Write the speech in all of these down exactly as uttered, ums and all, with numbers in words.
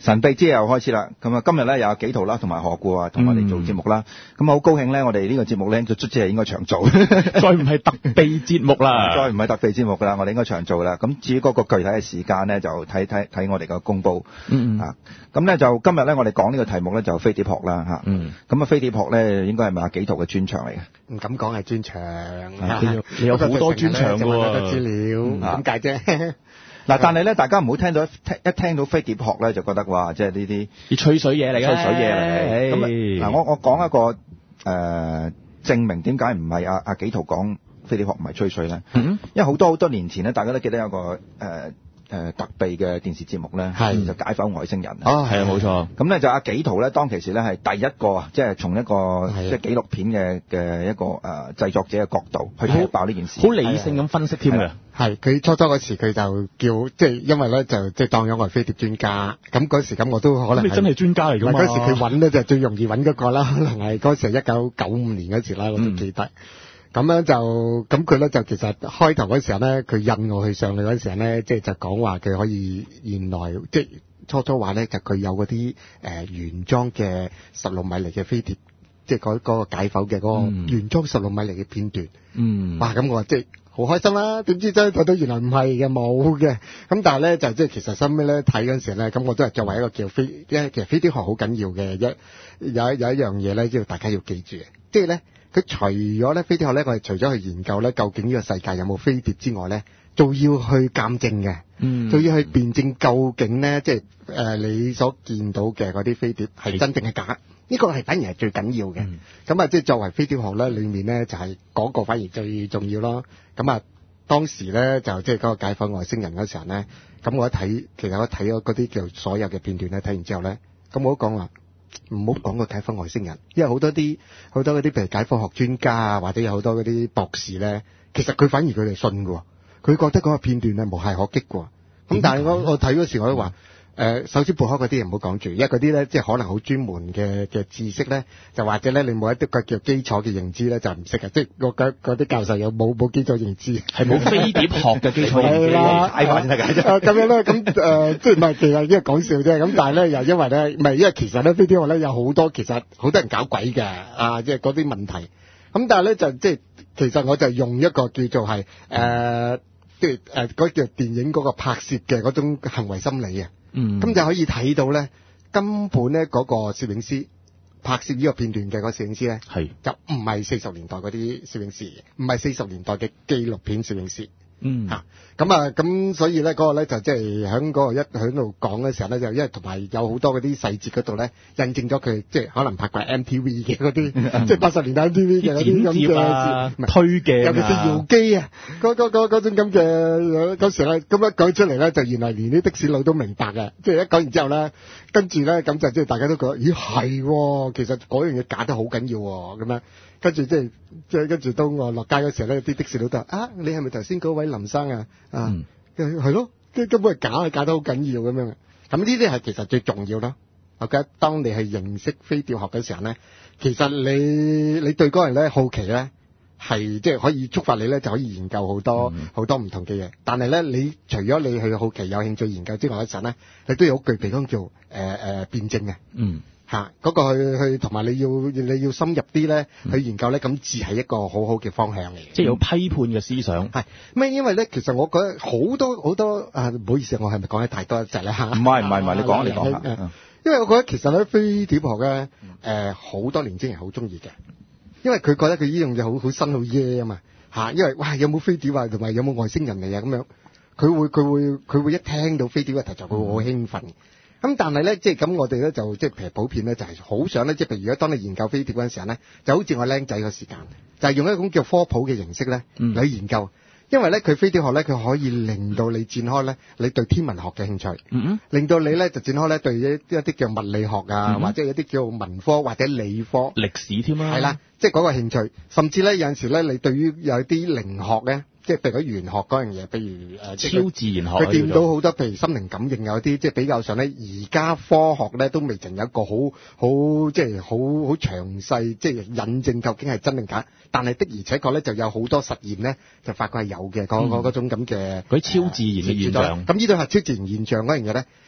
神秘之夜又開始啦，咁啊今日咧有紀陶啦，同埋何故啊，同我哋做節目啦。咁好、嗯、高興咧，我哋呢個節目咧就卒之係應該長做，再唔係特備節目啦， 再唔係特備節目噶啦，我哋應該長做啦。咁至於嗰個具體嘅時間咧，就睇睇睇我哋嘅公佈。 嗯嗯。 啊，咁咧就今日咧我哋講呢個題目咧就飛碟學啦嚇。嗯。咁啊飛碟學咧應該係咪阿紀陶嘅專長嚟嘅？ 唔敢講係專長， 你有好多專長㗎喎。 好多資料，點解啫？ 嗱，但係咧，大家唔好聽到一聽一聽到飛碟學咧，就覺得話即係呢啲啲吹水嘢嚟嘅， 吹水嘢嚟。咁嗱，我我講一個誒、呃、證明點解唔係阿阿紀陶講飛碟學唔係吹水咧？嗯，因為好多好多年前咧，大家都記得有個誒。呃誒、呃、特備嘅電視節目咧，係就解剖外星人。 哦，係啊，冇錯。 咁咧就阿紀陶咧，當其時咧係第一個啊，即係從一個即係紀錄片嘅嘅一個誒、呃、製作者嘅角度去睇爆呢件事， 好理性咁分析添嘅。 係佢初初嗰時佢就叫即係因為咧就即係當咗我係飛碟專家，咁嗰時咁我都可能你真係專家嚟㗎嘛？ 嗰時佢揾咧就最容易揾嗰個啦，可能係嗰時係一九九五年嗰時啦，我都記得。嗯咁樣就咁佢咧就其實開頭嗰時候咧，佢引我去上去嗰時候咧，即係就講話佢可以原來即係初初話咧就佢有嗰啲誒原裝嘅十六米厘嘅飛碟，即係嗰嗰個解剖嘅嗰個原裝十六米厘嘅片段。嗯，哇！咁我即係好開心啦，點知真係睇到原來唔係嘅，冇嘅。咁但係咧就即係其實收尾咧睇嗰陣時咧，咁我都係作為一個叫飛，因為其實飛碟學好緊要嘅一有有一樣嘢咧，即係大家要記住嘅，即係咧。佢除咗咧飛碟學咧，我哋除咗去研究咧，究竟呢個世界有冇飛碟之外咧，仲要去鑑證嘅，嗯，仲要去辨證究竟咧，即係誒你所見到嘅嗰啲飛碟係真定係假？呢、呢個係反而係最緊要嘅。咁啊、嗯，即係作為飛碟學咧，裡面咧就係、是、嗰個反而最重要咯。咁啊，當時咧就即係嗰個解剖外星人嗰時候咧，咁我一睇，其實我睇咗嗰啲叫所有嘅片段咧，睇完之後咧，咁我都講話。唔好講個解剖外星人，因為好多啲好多嗰啲譬如解剖學專家啊，或者有好多嗰啲博士咧，其實佢反而佢哋信㗎，佢覺得嗰個片段係無懈可擊㗎。咁但係我我睇嗰時我都話。誒、呃，首先背開嗰啲唔好講住，因為嗰啲咧即係可能好專門嘅嘅知識咧，就或者咧你冇一啲個叫基礎嘅認知咧就唔識嘅，即係嗰嗰啲教授有冇冇基礎認知，係冇飛碟學嘅基礎認知啦，解法先得㗎。咁樣咧，咁誒、呃、即係唔係其實因為講笑啫，咁但係咧又因為咧唔係因為其實咧飛碟學咧有好多其實好多人搞鬼嘅啊，即係嗰啲問題。咁但係咧就即係其實我就用一個叫做係誒即係誒嗰叫電影嗰個拍攝嘅嗰種行為心理啊。嗯，咁就可以睇到咧，根本咧嗰個攝影師拍攝呢個片段嘅嗰個攝影師咧，係就唔係四十年代嗰啲攝影師，唔係四十年代嘅紀錄片攝影師。嗯，嚇咁啊，咁所以咧嗰個咧就即係喺嗰個一喺度講嘅時候咧，就因為同埋有好多嗰啲細節嗰度咧，印證咗佢即係可能拍過 M T V 嘅嗰啲，即係八十年代 M T V 嘅嗰啲咁嘅推嘅，尤其是搖機啊，嗰嗰嗰嗰種咁嘅嗰時咧，咁一講出嚟咧，就原來連啲的士佬都明白嘅，即係一講完之後咧，跟住咧咁就即係大家都覺得，咦係，其實嗰樣嘢假得好緊要喎，咁樣。跟住即係即係跟住當我落街嗰時候咧，啲的士佬都話啊，你係咪頭先嗰位林生啊？啊，係、嗯、咯，根本係假，係假得好緊要咁樣。咁呢啲係其實最重要咯。我覺得當你係認識飛碟學嘅時候咧，其實你你對嗰個人咧好奇咧，係即係可以觸發你咧，就可以研究好多好、嗯、多唔同嘅嘢。但係咧，你除咗你去好奇有興趣研究之外嘅時候咧，你都要好具備嗰種叫誒誒辯證嘅。嗯。吓，嗰、那個去去同埋你要你要深入啲咧、嗯、去研究咧，咁至係一個好好嘅方向嚟嘅，即係有批判嘅思想。係咩？因為咧，其實我覺得好多好多啊，唔好意思，我係咪講得太多一隻咧吓？唔係唔係唔係，你講你講下、嗯。因為我覺得其實咧飛碟學咧，誒好多年青人好中意嘅，因為佢覺得佢呢樣嘢好好新好耶啊嘛吓，因為哇有冇飛碟啊，同埋有冇外星人嚟啊咁樣，佢會佢會佢會一聽到飛碟嘅題材，佢會好興奮。咁但係咧，即係咁我哋咧就即係譬如普遍咧就係好想咧，即係譬如如果當你研究飛碟嗰陣時候咧，就好似我僆仔個時間，就係、是、用一種叫科普嘅形式咧嚟研究，嗯、因為咧佢飛碟學咧佢可以令到你展開咧你對天文學嘅興趣，嗯、令到你咧就展開咧對一一啲叫物理學啊，嗯、或者一啲叫文科或者理科歷史添啊，係啦，即係嗰個興趣，甚至咧有陣時咧你對於有啲靈學咧。即係譬如嗰玄學嗰樣嘢，譬如誒、呃、超自然學，佢見到好多譬如心靈感應有啲，即係比較上咧，而家科學咧都未曾有一個好好即係好好詳細，即係引證究竟係真定假。但係的而且確咧，就有好多實驗咧，就發覺係有嘅，嗰嗰嗰種咁嘅嗰啲超自然嘅現象。咁呢度係超自然現象嗰樣嘢咧，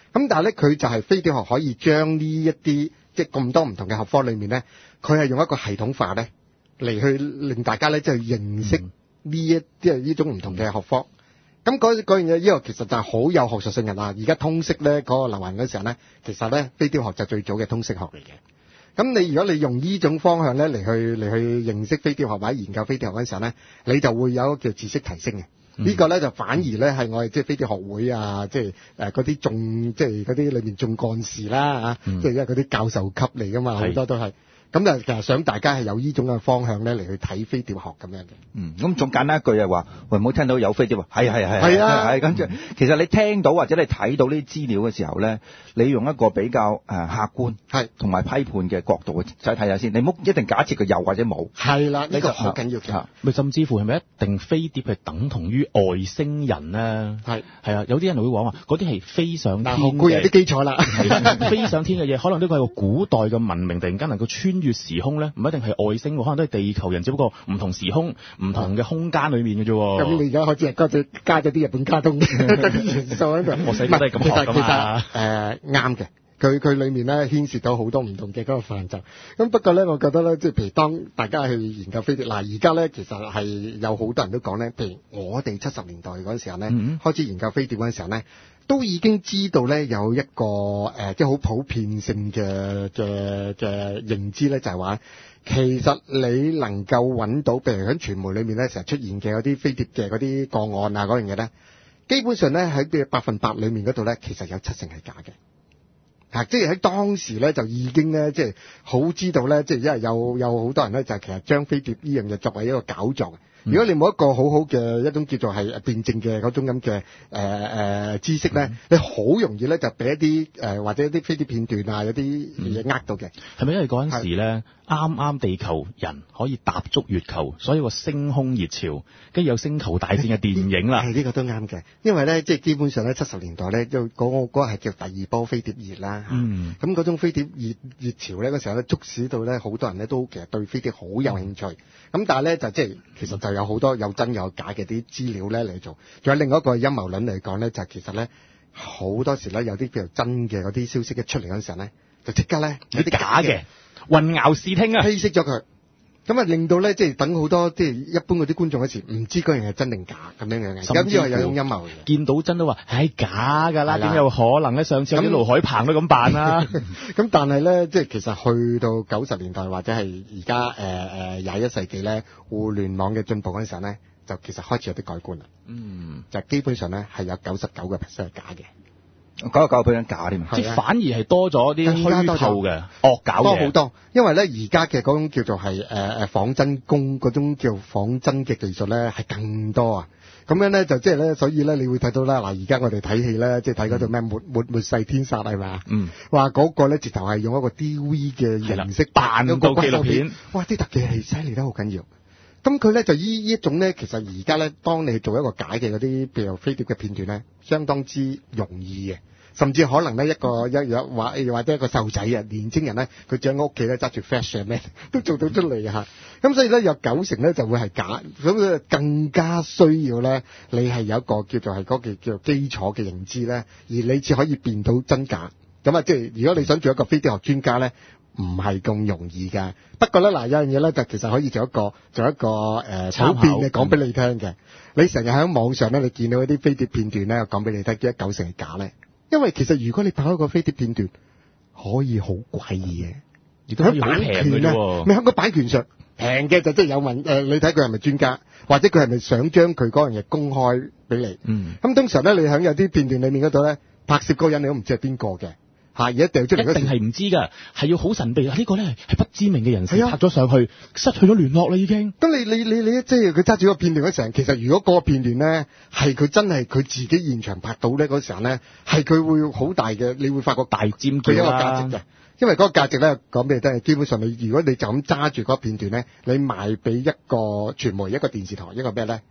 咁但係咧，佢就係飛碟學可以將呢一啲即係咁多唔同嘅學科裏面咧，佢係用一個系統化咧嚟去令大家咧即係認識呢一即係呢種唔同嘅學科。咁嗰嗰樣嘢，呢個其實就係好有學術性嘅啦。而家通識咧嗰個流行嗰時候咧，其實咧飛碟學就最早嘅通識學嚟嘅。咁你如果你用呢種方向咧嚟去嚟去認識飛碟學或者研究飛碟學嗰陣時候咧，你就會有一個叫知識提升嘅。嗯、個呢個咧就反而咧係我哋即係飛碟學會啊，即係誒嗰啲眾即係嗰啲裏面眾幹事啦嚇，嗯、即係因為嗰啲教授級嚟噶嘛，好多都係。咁就其實想大家係有呢種嘅方向咧嚟去睇飛碟學咁樣嘅。 嗯，咁仲簡單一句係話，喂，唔好聽到有飛碟喎，係係係係啊， 係跟住，其實你聽到或者你睇到呢啲資料嘅時候咧，你用一個比較誒、呃、客觀係同埋批判嘅角度去睇睇下先，你唔好一定假設佢有或者冇。係啦，呢、呢個好緊要嘅。 咪甚至乎係咪一定飛碟係等同於外星人咧？係係啊，有啲人會講話嗰啲係飛上天嘅， 固有啲基礎啦。 飛上天嘅嘢，可能呢個係個古代嘅文明，突然間能夠穿越時空咧，唔一定係外星，可能都係地球人，只不過唔同時空、唔同嘅空間裏面嘅啫。 咁你而家開始加咗加咗啲日本卡通嗰啲元素喺度， 我細個都係咁學噶嘛。 誒啱嘅，佢佢裏面咧牽涉到好多唔同嘅嗰個範疇。咁不過咧，我覺得咧，即係譬如當大家去研究飛碟，嗱而家咧其實係有好多人都講咧，譬如我哋七十年代嗰陣時候咧，嗯、開始研究飛碟嗰陣時候咧，都已經知道咧有一個誒、呃，即係好普遍性嘅嘅嘅認知咧，就係、是、話其實你能夠揾到，譬如喺傳媒裏面咧成日出現嘅嗰啲飛碟嘅嗰啲個案啊嗰樣嘢咧，基本上咧喺嘅百分百裏面嗰度咧，其實有七成係假嘅。啊！即係喺當時咧，就已經咧，即係好知道咧，即係因為有有好多人咧，就係其實將飛碟呢樣嘢作為一個搞作嘅。如果你冇一個好好嘅一種叫做係辯證嘅嗰種咁嘅誒誒知識咧，嗯、你好容易咧就俾一啲誒、呃、或者一啲飛碟片段啊，有啲嘢呃到嘅。 係咪因為嗰陣時咧啱啱地球人可以踏足月球，所以個星空熱潮，跟住有星球大戰嘅電影啦。 係呢、呢個都啱嘅，因為咧即係基本上咧七十年代咧，就嗰個嗰個係叫第二波飛碟熱啦。嗯。咁嗰種飛碟熱熱潮咧，嗰時候咧促使到咧好多人咧都其實對飛碟好有興趣。咁、嗯、但係咧就即係其實就有好多有真有假嘅啲資料咧嚟做，仲有另外一個陰謀論嚟講咧，就係、其實咧好多時咧有啲譬如真嘅嗰啲消息一出嚟嗰陣時候咧，就即刻咧有啲假嘅混淆視聽啊， 稀釋咗佢。咁啊，令到咧，即係等好多即係一般嗰啲觀眾嗰時唔知嗰樣係真定假咁樣樣嘅。咁呢個有種陰謀嘅。 見到真都話係假㗎啦，點有可能咧？上次有啲盧海鵬都咁辦啦。 咁但係咧，即係其實去到九十年代或者係而家誒誒廿一世紀咧，互聯網嘅進步嗰陣時候咧，就其實開始有啲改觀啦。嗯，就基本上咧係有九十九個 percent 係假嘅。 九十九 percent 假添， 即係反而係多咗啲虛構嘅惡搞嘅， 多好多。因為咧而家嘅嗰種叫做係誒誒仿真工嗰種叫仿真嘅技術咧係更多啊。咁樣咧就即係咧，所以咧你會睇到啦。嗱，而家我哋睇戲咧，即係睇嗰套咩末末末世天煞係嘛？嗯，話嗰個咧直頭係用一個 D V 嘅形式扮嗰個紀錄片。哇！啲特技係犀利得好緊要。咁佢咧就依依一種咧，其實而家咧，當你做一個假嘅嗰啲譬如飛碟嘅片段咧，相當之容易嘅，甚至可能咧一個一樣或或者一個細路仔啊，年青人咧，佢喺屋企咧揸住 flash 咩都做到出嚟嚇。咁所以咧有九成咧就會係假，咁更加需要咧你係有一個叫做係嗰個叫做基礎嘅認知咧，而你至可以辨到真假。咁啊，即係如果你想做一個飛碟學專家咧，唔係咁容易㗎。不過咧，嗱有樣嘢咧，就其實可以做一個做一個誒普遍嘅講俾你聽嘅。你成日喺網上咧，你見到嗰啲飛碟片段咧，我講俾你聽，一九成係假咧。因為其實如果你拍一個飛碟片段，可以好貴嘅， 亦都可以好平嘅啫。 你喺個版權上平嘅就即係有問誒、呃，你睇佢係咪專家，或者佢係咪想將佢嗰樣嘢公開俾你？嗯。咁通常咧，你喺有啲片段裡面嗰度咧，拍攝嗰個人你都唔知係邊個嘅。嚇！而家掉出嚟嗰時， 一定係唔知㗎，係要好神秘。呢、呢個咧係不知名嘅人士拍咗上去，失去咗聯絡啦已經。 咁你你你你即係佢揸住個片段嗰時，其實如果嗰個片段咧係佢真係佢自己現場拍到咧嗰時候咧，係佢會好大嘅，你會發覺大尖叫啦。佢一個價值嘅，因為嗰個價值咧講俾你聽，基本上你如果你就咁揸住嗰個片段咧，你賣俾一個傳媒、一個電視台、一個咩咧？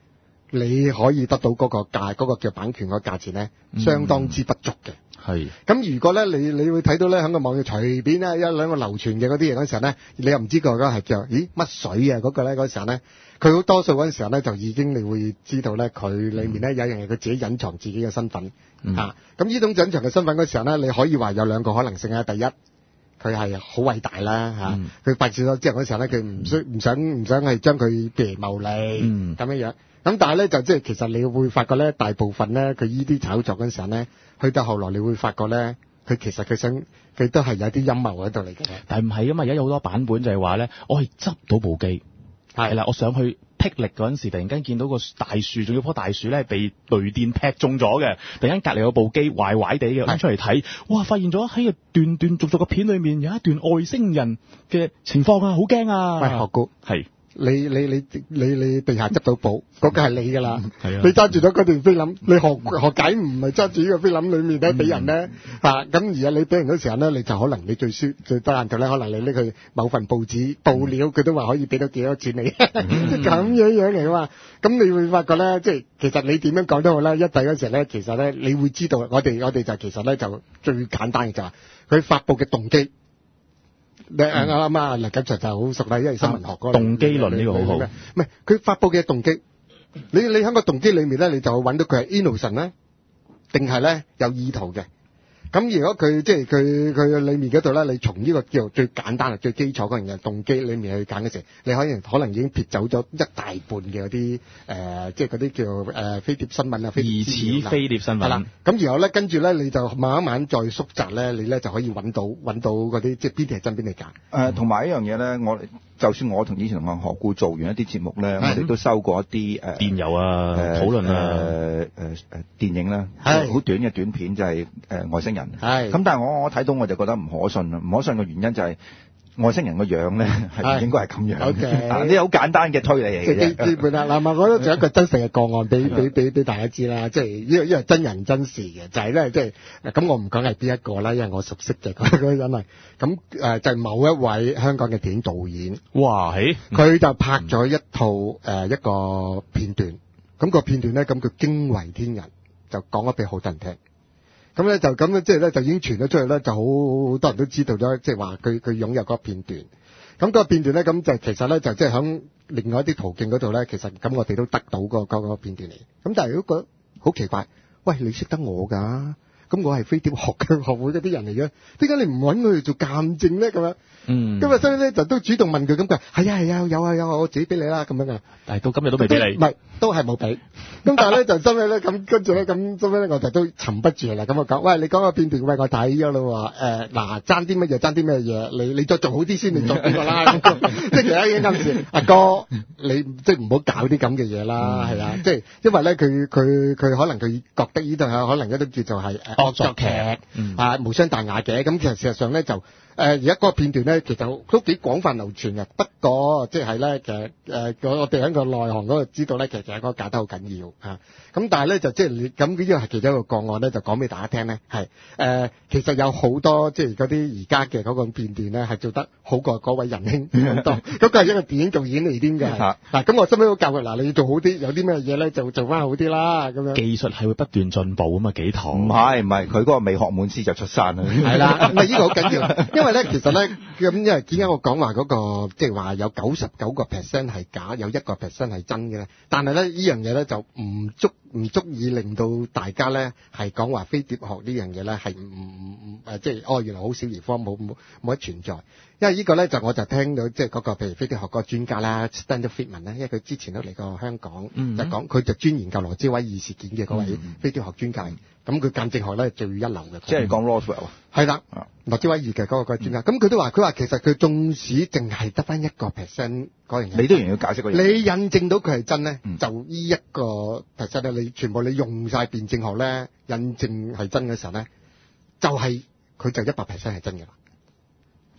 你可以得到嗰個價，嗰、嗰個叫版權個價錢咧，相當之不足嘅。 係、嗯。 咁如果咧，你你會睇到咧，喺個網頁隨便咧一兩個流傳嘅嗰啲嘢嗰陣時候咧，你又唔知個嗰係叫咦乜水啊嗰、嗰個咧嗰時候咧，佢好多數嗰陣時候咧就已經你會知道咧，佢裡面咧有樣嘢佢自己隱藏自己嘅身份、嗯、啊。咁呢種隱藏嘅身份嗰時候咧，你可以話有兩個可能性啊。第一，佢係好偉大啦嚇，佢發展咗之後嗰時候咧，佢唔需唔想唔想係將佢譬如牟利咁樣樣。咁但係咧就即係其實你會發覺咧，大部分咧佢依啲炒作嗰陣時候咧，去到後來你會發覺咧，佢其實佢想佢都係有啲陰謀喺度嚟嘅。 但係唔係啊嘛，而家有好多版本就係話咧，我係執到部機係啦，我上去霹靂嗰陣時，突然間見到個大樹，仲要棵大樹咧被雷電劈中咗嘅，突然間隔離有部機壞壞地嘅，咁出嚟睇，哇！發現咗喺個斷斷續續嘅片裏面有一段外星人嘅情況啊，好驚啊！ 喂，學姑係。 你你你你你地下執到寶，嗰個係你㗎啦。 係啊， 你揸住咗嗰段菲林，你何何解唔係揸住呢個菲林裡面咧俾人咧？嚇、嗯，咁、啊、而家你俾人嗰時候咧，你就可能你最輸最多難度咧，可能你拎去某份報紙報料，佢都話可以俾到幾多錢你，即係咁樣樣嚟㗎嘛。咁你會發覺咧，即係其實你點樣講都好啦，一睇嗰時候咧，其實咧你會知道，我哋我哋就其實咧就最簡單嘅就係佢發布嘅動機。你啱啱啊，梁錦祥就好熟啦，因為新聞學嗰個動機論呢個好好。 唔係佢發布嘅動機，你你喺個動機裏面咧，你就揾到佢係 innocent 咧，定係咧有意圖嘅。咁如果佢即係佢佢裏面嗰度咧，你從呢個叫做最簡單、最基礎嗰樣嘢動機裏面去揀嘅時候，你可能可能已經撇走咗一大半嘅嗰啲誒，即係嗰啲叫誒、呃、飛碟新聞啊， 疑似飛碟新聞。係啦， 咁然後咧跟住咧，你就慢慢再縮窄咧，你咧就可以揾到揾到嗰啲即係邊啲係真邊啲係假。 誒，同埋一樣嘢咧，我就算我同以前同阿何故做完一啲節目咧，我哋都收過一啲誒、呃、 電郵啊、呃、討論啊、 誒誒誒電影啦，好短嘅短片就係、是、誒、呃、外星人。係。咁但係我我睇到我就覺得唔可信啦，唔可信嘅原因就係、是。外星人個樣咧係唔應該係咁樣嘅，呢啲好簡單嘅推理嚟嘅。 基本啦，嗱，咪我覺得仲有一個真實嘅個案俾俾俾俾大家知啦，即係因為因為真人真事嘅，就係咧即係咁我唔講係邊一個啦，因為我熟悉嘅嗰嗰個人係咁誒，就係某一位香港嘅電影導演， 哇，係佢就拍咗一套誒、呃、一個片段，咁、那個片段咧咁佢驚為天人，就講咗俾好多人聽。咁咧就咁咧，即係咧就已經傳咗出去咧，就好好多人都知道咗，即係話佢佢擁有嗰個片段。咁嗰個片段咧，咁就其實咧就即係響另外一啲途徑嗰度咧，其實咁我哋都得到嗰個嗰個片段嚟。咁但係如果覺得好奇怪，喂，你識得我㗎？咁我係飛碟學嘅學會嗰啲人嚟嘅，點解你唔揾佢做鑑證咧？咁樣，嗯，咁啊，所以咧就都主動問佢咁嘅，係啊係啊，有啊有啊，我自己俾你啦，咁樣啊。但係到今日都未俾你，唔係都係冇俾。咁但係咧就收尾咧咁跟住咧咁收尾咧我就都沉不住啦。咁我講，喂，你講個片段喂我睇咗啦喎，誒嗱爭啲乜嘢爭啲咩嘢？你你再做好啲先，你做邊個啦？即係其他已經暗示阿哥，你即係唔好搞啲咁嘅嘢啦，係啊，即係因為咧佢佢佢可能佢覺得呢度係可能一啲叫做係誒。惡作劇、嗯、啊，無傷大雅嘅。咁其實事實上咧就誒而家嗰個片段咧，其實都幾廣泛流傳嘅。不過即係咧，其實誒、呃、我哋喺個內行嗰度知道咧，其實嗰個搞得好緊要啊。咁但係咧就即係你咁呢個係其中一個個案咧，就講俾大家聽咧，係誒、呃、其實有好多即係嗰啲而家嘅嗰個片段咧，係做得好過嗰位仁兄咁多。嗰個係一個電影導演嚟添嘅。嗱咁我心尾都教佢嗱，你要做好啲，有啲咩嘢咧就做翻好啲啦。咁樣技術係會不斷進步啊嘛，幾堂唔係唔係佢嗰個未學滿師就出山啦。 係啦，唔係呢個好緊要，因為咧其實咧咁因為點解我講話嗰個即係話有九十九個 percent 係假，有一個 percent 係真嘅咧？但係咧呢樣嘢咧就唔足唔足以令到大家咧係講話飛碟學呢樣嘢咧係唔唔誒即係哦原來好小兒科冇冇冇得存在。因為呢個咧就我就聽到即係嗰個譬如飛碟學嗰個專家啦 Stanley Friedman 咧，因為佢之前都嚟過香港，嗯、就講佢就專研究羅茲威爾事件嘅嗰位飛碟學專家，咁佢鑑證學咧最一流嘅。 即係講 Roswell 啊？ 係啦，羅茲威爾嘅嗰個個專家，咁、嗯、佢都話佢話其實佢縱使淨係得翻一個 percent 嗰樣嘢， 你都仍要解釋嗰樣。 你印證到佢係真咧，嗯、就呢一個 percent 咧，你全部你用晒辯證學咧，印證係真嘅時候咧，就係、是、佢就一百 percent 係真嘅啦。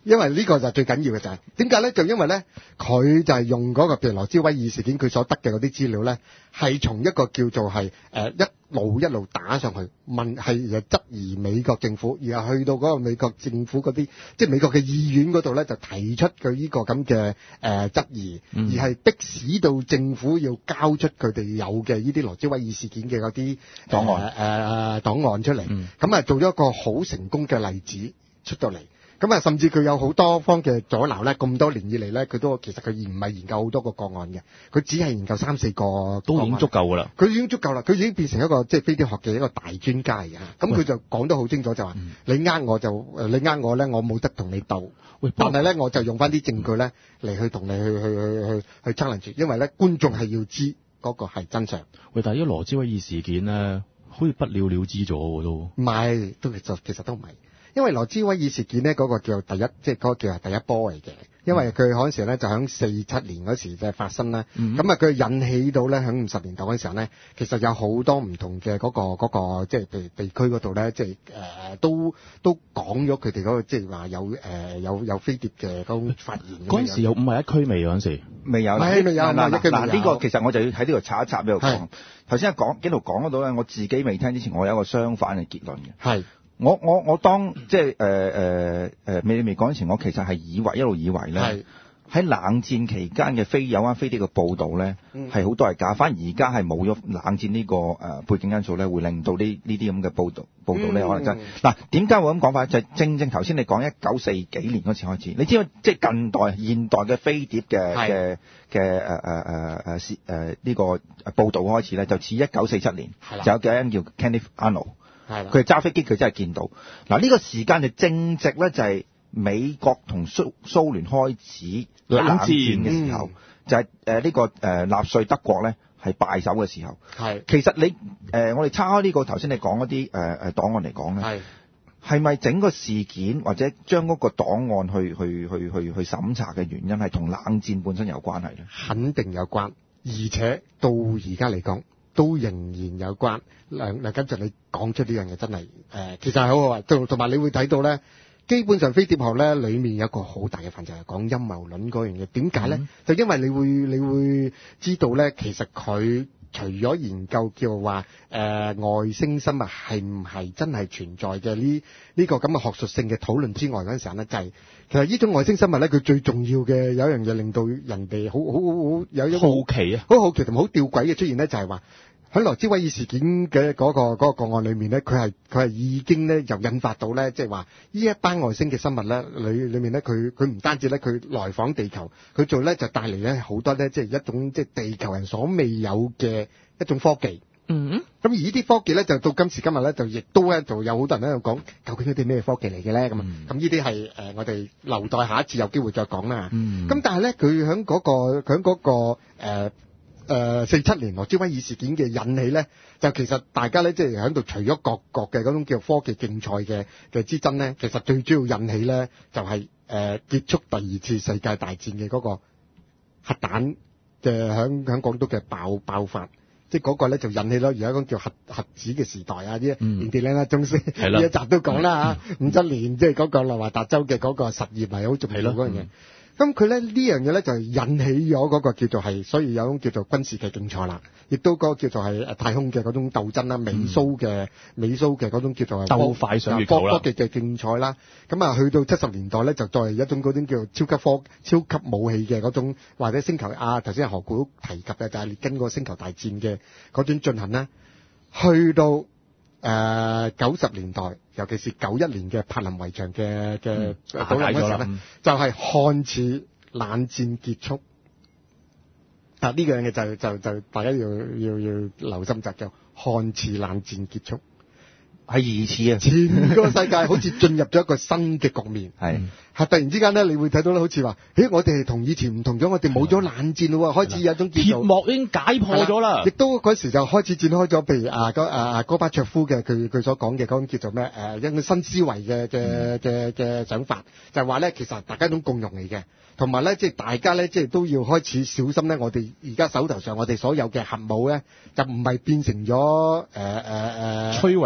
因為呢個就最緊要嘅就係點解咧？就因為咧，佢就係用嗰、那個譬如羅茲威爾事件佢所得嘅嗰啲資料咧，係從一個叫做係誒、呃、一路一路打上去，問係質疑美國政府，然後去到嗰個美國政府嗰啲即係美國嘅議院嗰度咧，就提出佢呢個咁嘅誒質疑，嗯、而係迫使到政府要交出佢哋有嘅呢啲羅茲威爾事件嘅嗰啲檔案誒、呃、檔案出嚟，咁、嗯、啊做咗一個好成功嘅例子出到嚟。咁啊，甚至佢有好多方嘅阻撓咧，咁多年以嚟咧，佢都其實佢唔係研究好多個個案嘅，佢只係研究三四個， 都已經足夠噶啦。 佢已經足夠啦，佢已經變成一個即係飛碟學嘅一個大專家嘅。咁佢就講得好清楚，就話、嗯、你呃我就誒，你呃我咧，我冇得同你鬥。喂，但係咧，我就用翻啲證據咧嚟去同你去去去去去 challenge，因為咧觀眾係要知嗰個係真相。 喂，但係呢個羅茲威爾事件咧，好似不了了之咗喎都。 唔係，都其實其實都唔係。因為羅茲威爾事件呢，嗰、那個叫第一，即係嗰個叫係第一波嚟嘅。因為佢嗰陣時咧，就喺四七年嗰時就發生啦。咁啊，佢引起到咧，喺五十年代嗰陣時候咧，其實有好多唔同嘅嗰、那個嗰、那個即係地地區嗰度咧，即係誒、呃、都都講咗佢哋嗰個即係話有誒、呃、有有飛碟嘅嗰種發現。 嗰陣時有五十一區未？嗰陣時未有， 係未有。嗱嗱嗱，呢個其實我就要喺呢度插一插呢度講。頭先講幾度講嗰度咧，我自己未聽之前，我有一個相反嘅結論嘅。係。我我我當即係誒誒誒未未講之前，我其實係以為一路以為咧，喺冷戰期間嘅飛有關飛碟嘅報導咧，係好多係假，反而而家係冇咗冷戰呢、這個誒、呃、背景因素咧，會令到呢呢啲咁嘅報導報導咧、嗯、可能真嗱點解會咁講法？就係、是、正正頭先你講一九四幾年嗰時開始，你知道即係近代現代嘅飛碟嘅嘅嘅誒誒誒誒誒呢個報導開始咧，就似一九四七年，就有個人叫 Kenneth Arnold。係，佢係揸飛機，佢真係見到。嗱，呢個時間就正值咧，就係美國同蘇蘇聯開始冷戰嘅時候，嗯、就係誒呢個誒納粹德國咧係敗走嘅時候。係，其實你誒、呃、我哋叉開呢個頭先你講嗰啲誒誒檔案嚟講咧，係係咪整個事件或者將嗰個檔案去去去去去審查嘅原因係同冷戰本身有關係咧？肯定有關，而且到而家嚟講，都仍然有關。嗱嗱，跟住你講出呢樣嘢真係誒、呃，其實係好好啊。同同埋你會睇到咧，基本上飛碟學咧裡面有一個好大嘅範疇係講陰謀論嗰樣嘢。點解咧？就因為你會你會知道咧，其實佢除咗研究叫話誒、呃、外星生物係唔係真係存在嘅呢呢個咁嘅學術性嘅討論之外嗰陣時候咧，就係、是、其實呢種外星生物咧，佢最重要嘅有一樣嘢令到人哋好好好好有一個好奇啊，好好奇同埋好吊詭嘅出現咧，就係話。喺羅茲威爾事件嘅嗰、那個嗰、那個個案裏面咧，佢係佢係已經咧又引發到咧，即係話呢一班外星嘅生物咧，裏裏面咧佢佢唔單止咧佢來訪地球，佢做咧就帶嚟咧好多咧即係一種即係地球人所未有嘅一種科技。嗯，咁而呢啲科技咧就到今時今日咧就亦都咧就有好多人喺度講，究竟嗰啲咩科技嚟嘅咧？咁啊、嗯，咁呢啲係誒我哋留待下一次有機會再講啦。嗯，咁但係咧佢喺嗰個佢喺嗰個誒。呃誒四七年羅茲威爾事件嘅引起咧，就其實大家咧即係喺度除咗各國嘅嗰種叫科技競賽嘅嘅之爭咧，其實最主要引起咧就係、是、誒、呃、結束第二次世界大戰嘅嗰個核彈嘅響響廣東嘅爆爆發，即係嗰個咧就引起咗而家講叫核核子嘅時代啊啲連電啦中式呢一集都講啦嚇，五七年即係嗰個內華達州嘅嗰個實驗係好重要嗰樣嘢。咁佢咧呢樣嘢咧就係引起咗嗰個叫做係，所以有種叫做軍事嘅競賽啦，亦都嗰個叫做係誒太空嘅嗰種鬥爭啦，美蘇嘅美蘇嘅嗰種叫做鬥快上月球啦，科技嘅競賽啦。咁啊去到七十年代咧就再係一種嗰種叫做超級科超級武器嘅嗰種，或者星球啊頭先何故提及嘅就係列根嗰個星球大戰嘅嗰種進行啦。去到誒九十年代，尤其是九一年嘅柏林圍牆嘅嘅討論嗰時咧，就係、是、看似冷戰結束。啊，呢樣嘢就就就大家要要要留心就叫看似冷戰結束，係疑似啊！全個世界好似進入咗一個新嘅局面，係係突然之間咧，你會睇到咧，好似話，咦，我哋同以前唔同咗，我哋冇咗冷戰咯，開始有種叫做鐵幕已經解破咗啦。亦都嗰時就開始展開咗，譬如啊嗰啊戈巴卓夫嘅佢佢所講嘅嗰種叫做咩誒一種新思維嘅嘅嘅嘅想法，就係話咧，其實大家一種共融嚟嘅。同埋咧，即係大家咧，即係都要開始小心咧。我哋而家手頭上我哋所有嘅核武咧，就唔係變成咗誒誒誒摧毀自己嘅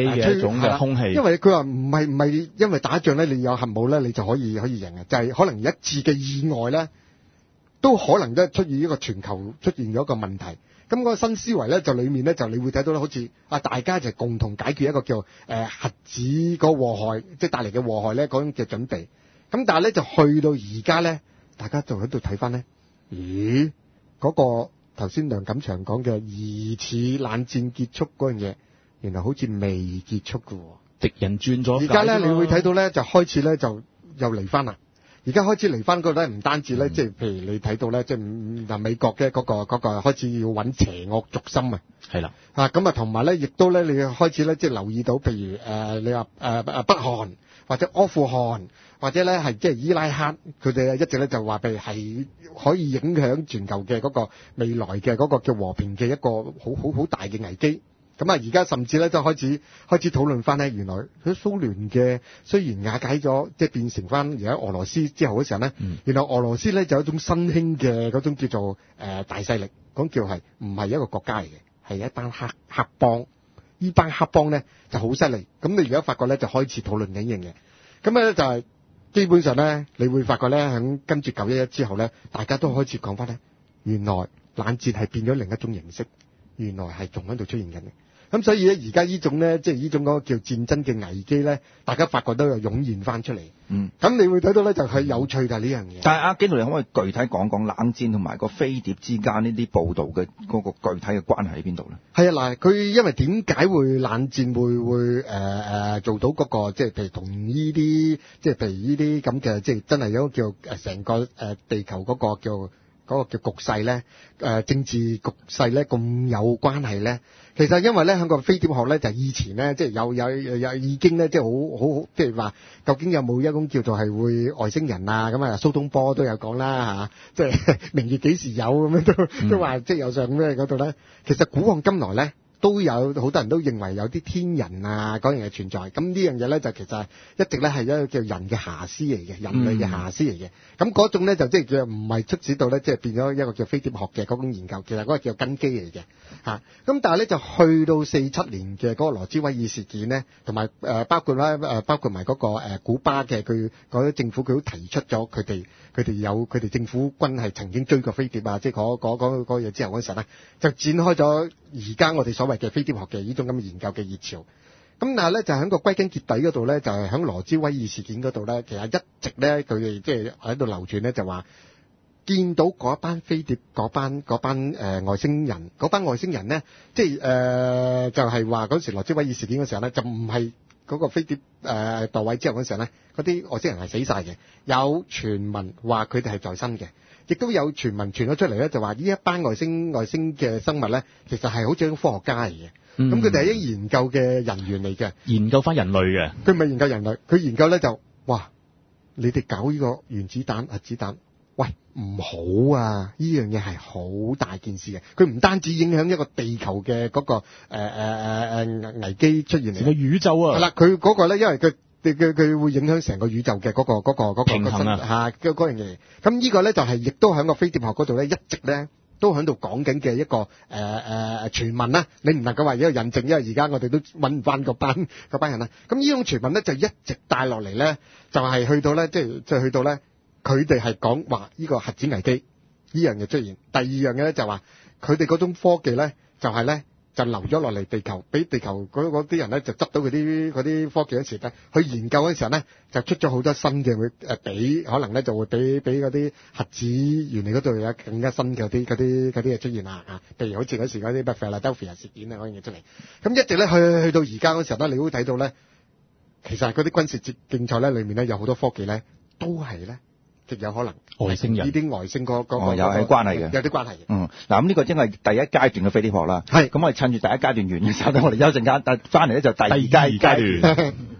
嘅一種嘅空氣。 因為佢話唔係唔係因為打仗咧，你有核武咧，你就可以可以贏嘅，就係、是、可能一次嘅意外咧，都可能都出現一個全球出現咗一個問題。咁、那個新思維咧，就裏面咧就你會睇到咧，好似啊大家就共同解決一個叫誒、呃、核子個禍害，即係帶嚟嘅禍害咧嗰種嘅準備。咁但係咧就去到而家咧，大家就喺度睇翻咧，咦嗰、那個頭先梁錦祥講嘅疑似冷戰結束嗰樣嘢，原來好似未結束㗎喎。 敵人轉咗， 而家咧你會睇到咧，就開始咧就又嚟翻啦。而家開始嚟翻嗰度咧，唔單止咧，即係譬如你睇到咧，即係嗱美國嘅嗰、嗰個嗰、嗰個開始要揾邪惡軸心啊， 係啦， 啊咁啊同埋咧，亦都咧你開始咧即係留意到，譬如誒、呃、你話誒誒北韓或者阿富汗或者咧係即係伊拉克，佢哋一直咧就話譬如係可以影響全球嘅嗰個未來嘅嗰個叫和平嘅一個好好好大嘅危機。咁啊，而家甚至咧都開始開始討論翻咧，原來佢蘇聯嘅雖然瓦解咗，即係變成翻而家俄羅斯之後嘅時候咧，嗯、原來俄羅斯咧就有一種新興嘅嗰種叫做誒、呃、大勢力，講叫係唔係一個國家嚟嘅，係一班黑黑幫。呢班黑幫咧就好犀利。咁你而家發覺咧就開始討論緊呢樣嘢。咁咧就係基本上咧，你會發覺咧喺跟住九一一之後咧，大家都開始講翻咧，原來冷戰係變咗另一種形式，原來係仲喺度出現緊嘅。咁所以咧，而家呢種咧，即係呢種嗰個叫戰爭嘅危機咧，大家發覺都有湧現翻出嚟。嗯，咁你會睇到咧，就係有趣嘅呢樣嘢。 但係阿紀陶，你可唔可以具體講講冷戰同埋個飛碟之間呢啲報導嘅嗰個具體嘅關係喺邊度咧？ 係啊，嗱，佢因為點解會冷戰會會誒誒、呃、做到嗰、嗰個即係譬如同呢啲即係譬如呢啲咁嘅即係真係有個叫誒成個誒地球嗰個叫嗰個叫局勢咧，誒、呃、政治局勢咧咁有關係咧？其實因為咧喺個飛碟學咧就以前咧即係有有有，有已經咧即係好好即係話究竟有冇一種叫做係會外星人啊咁啊？蘇東坡都有講啦嚇，即係明月幾時有咁樣都都話即係有上咩嗰度咧。其實古往今來咧都有好多人都認為有啲天人啊嗰樣嘢存在。咁呢樣嘢咧就其實一直咧係一個叫人嘅遐思嚟嘅，人類嘅遐思嚟嘅。咁嗰種咧就即係叫唔係促使到咧即係變咗一個叫飛碟學嘅嗰種研究，其實嗰個叫根基嚟嘅嚇。咁但係咧就去到四七年嘅嗰個羅茲威爾事件咧，同埋誒包括咧誒包括埋嗰個誒古巴嘅佢嗰啲政府佢都提出咗佢哋佢哋有佢哋政府軍係曾經追過飛碟啊，即係嗰嗰嗰嗰嘢之後嗰陣時咧，就展開咗而家我哋所謂嘅飛碟學嘅呢種咁嘅研究嘅熱潮。咁但係咧就喺個歸根結底嗰度咧，就係喺羅茲威爾事件嗰度咧，其實一直咧佢哋即係喺度流傳咧，就話見到嗰班飛碟嗰班嗰班誒、呃、外星人，嗰班外星人咧，即係誒、呃、就係話嗰時羅茲威爾事件嘅時候咧，就唔係嗰個飛碟誒墮位之後嗰時候咧，嗰啲外星人係死晒嘅，有傳聞話佢哋係在生嘅。亦都有傳聞傳咗出嚟咧，就話呢一班外星外星嘅生物咧，其實係好似一種科學家嚟嘅。咁佢哋係一研究嘅人員嚟嘅， 研究翻人類嘅。 佢唔係研究人類，佢研究咧就，哇！你哋搞呢個原子彈、核子彈，喂，唔好啊！呢樣嘢係好大件事嘅。佢唔單止影響一個地球嘅嗰、嗰個誒誒誒誒危機出現嚟，成個宇宙啊！ 係啦，佢嗰個咧，因為佢。佢佢佢會影響成個宇宙嘅嗰、嗰個嗰、嗰個嗰、嗰個平衡啊嚇嗰嗰樣嘢。咁呢個咧就係、係、亦都喺個飛碟學嗰度咧，一直咧都喺度講緊嘅一個誒誒、呃、傳聞啦。你唔能夠話一個印證，因為而家我哋都揾唔翻嗰班嗰班人啦。咁呢種傳聞咧就一直帶落嚟咧，就係、係、去到咧即係即係去到咧，佢哋係講話呢個核子危機呢樣嘢出現。第二樣嘢咧就話佢哋嗰種科技咧就係咧。就留咗落嚟地球，俾地球嗰啲人咧就執到嗰啲嗰啲科技嗰時咧，去研究嗰時候咧就出咗好多新嘅會誒，比可能咧就會比比嗰啲核子原理嗰度有更加新嘅啲嗰啲嗰啲嘢出現啦嚇。譬如好似嗰時嗰啲 Philadelphia 事件啊嗰樣嘢出嚟，咁一直咧去去到而家嗰時候咧，你會睇到咧，其實嗰啲軍事競賽咧裏面咧有好多科技咧都係咧。極有可能外星人呢啲外星嗰嗰、嗰個有係關係嘅， 有啲關係嘅。 嗯，嗱咁呢個真係第一階段嘅飛碟學啦。係，咁我哋趁住第一階段完嘅時候咧，我哋休陣間，但翻嚟咧就第二階階段。